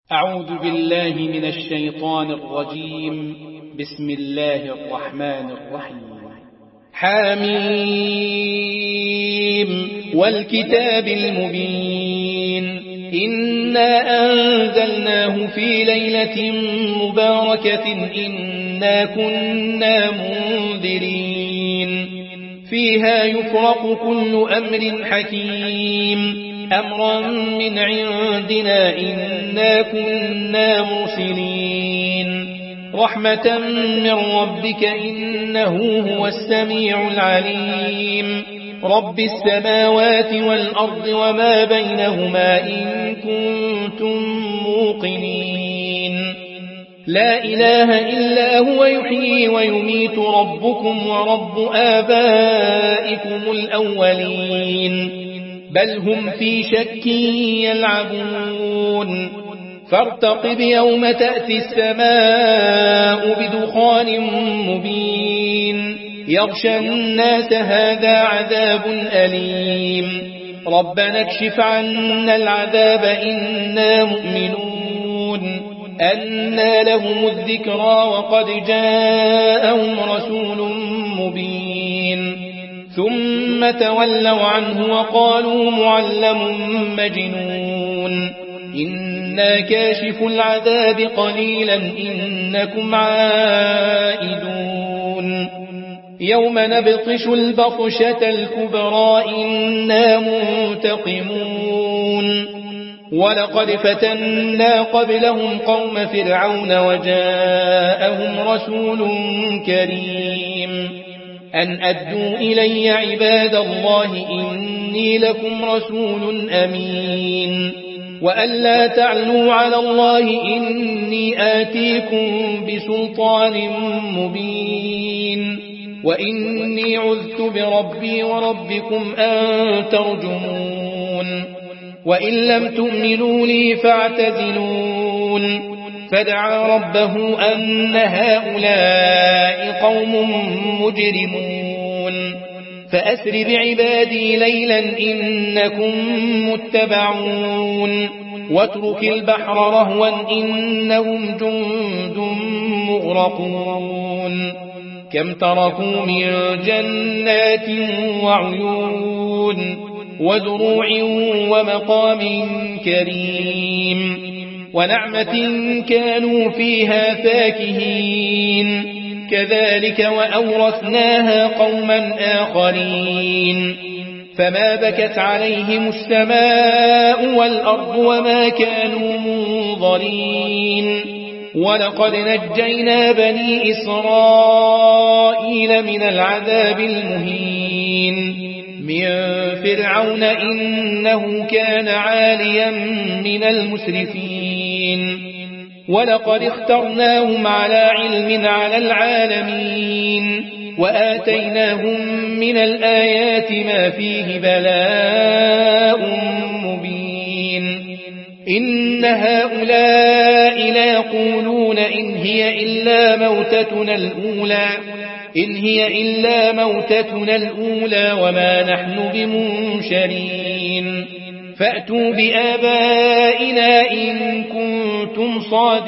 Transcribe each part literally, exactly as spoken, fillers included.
أعوذ بالله من الشيطان الرجيم. بسم الله الرحمن الرحيم. حميم والكتاب المبين إنا أنزلناه في ليلة مباركة إنا كنا منذرين فيها يفرق كل أمر حكيم أمرا من عندنا إنا كنا مرسلين رحمة من ربك إنه هو السميع العليم رب السماوات والأرض وما بينهما إن كنتم موقنين لا إله إلا هو يحيي ويميت ربكم ورب آبائكم الأولين بل هم في شك يلعبون فارتقب يوم تأتي السماء بدخان مبين يغشى الناس هذا عذاب أليم ربنا اكشف عنا العذاب إنا مؤمنون أنى لهم الذكرى وقد جاءهم رسول مبين ثم تولوا عنه وقالوا معلم مجنون إنا كاشف العذاب قليلا إنكم عائدون يوم نبطش البطشة الكبرى إنا منتقمون ولقد فتنا قبلهم قوم فرعون وجاءهم رسول كريم أن أدوا إلي عباد الله إني لكم رسول أمين وأن لا تعلوا على الله إني آتيكم بسلطان مبين وإني عذت بربي وربكم أن ترجمون وإن لم تؤمنوا لي فاعتزلون فدعا ربه أن هؤلاء قوم مجرمون فأسر بعبادي ليلا إنكم متبعون واترك البحر رهوا إنهم جند مغرقون كم تركوا من جنات وعيون وزروع ومقام كريم ونعمة كانوا فيها فاكهين كذلك وأورثناها قوما آخرين فما بكت عليهم السماء والأرض وما كانوا منظرين ولقد نجينا بني إسرائيل من العذاب المهين من فرعون إنه كان عاليا من المسرفين ولقد اخترناهم على علم على العالمين وآتيناهم من الآيات ما فيه بلاء مبين إن هؤلاء لا يقولون إن هي إلا موتتنا الأولى إن هي إلا موتتنا الأولى وما نحن بمنشرين فأتوا بآبائنا إن كنتم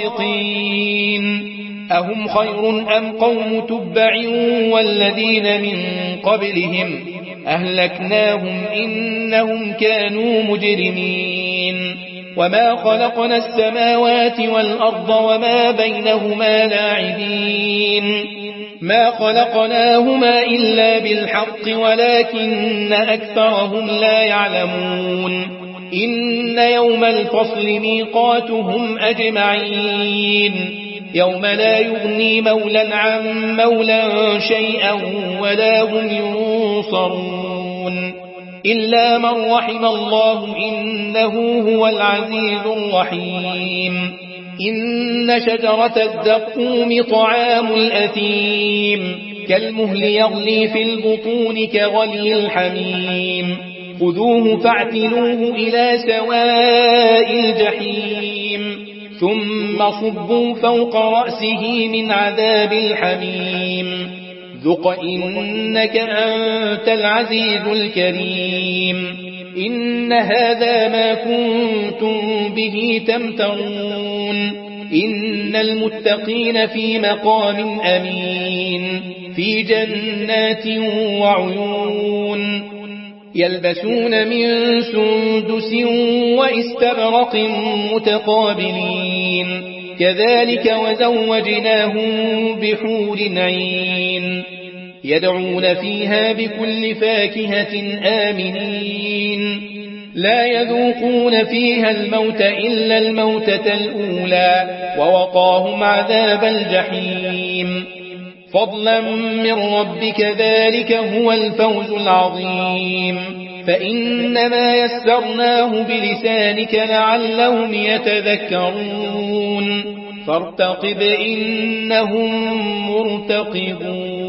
صادقين أهم خير أم قوم تبع والذين من قبلهم أهلكناهم إنهم كانوا مجرمين وما خلقنا السماوات والأرض وما بينهما لاعبين ما خلقناهما إلا بالحق ولكن أكثرهم لا يعلمون إن يوم الفصل ميقاتهم أجمعين يوم لا يغني مولا عن مولا شيئا ولا هم ينصرون إلا من رحم الله إنه هو العزيز الرحيم إن شجرة الزقوم طعام الأثيم كالمهل يغلي في البطون كغلي الحميم خذوه فاعتلوه إلى سواء الجحيم ثم صبوا فوق رأسه من عذاب الحميم ذق إنك أنت العزيز الكريم إن هذا ما كنتم به تمترون إن المتقين في مقام أمين في جنات وعيون يلبسون من سندس وإستبرق متقابلين كذلك وزوجناهم بحور عين يدعون فيها بكل فاكهة آمنين لا يذوقون فيها الموت إلا الموتة الأولى ووقاهم عذاب الجحيم فضلا من ربك ذلك هو الفوز العظيم فإنما يسرناه بلسانك لعلهم يتذكرون فارتقب إنهم مرتقبون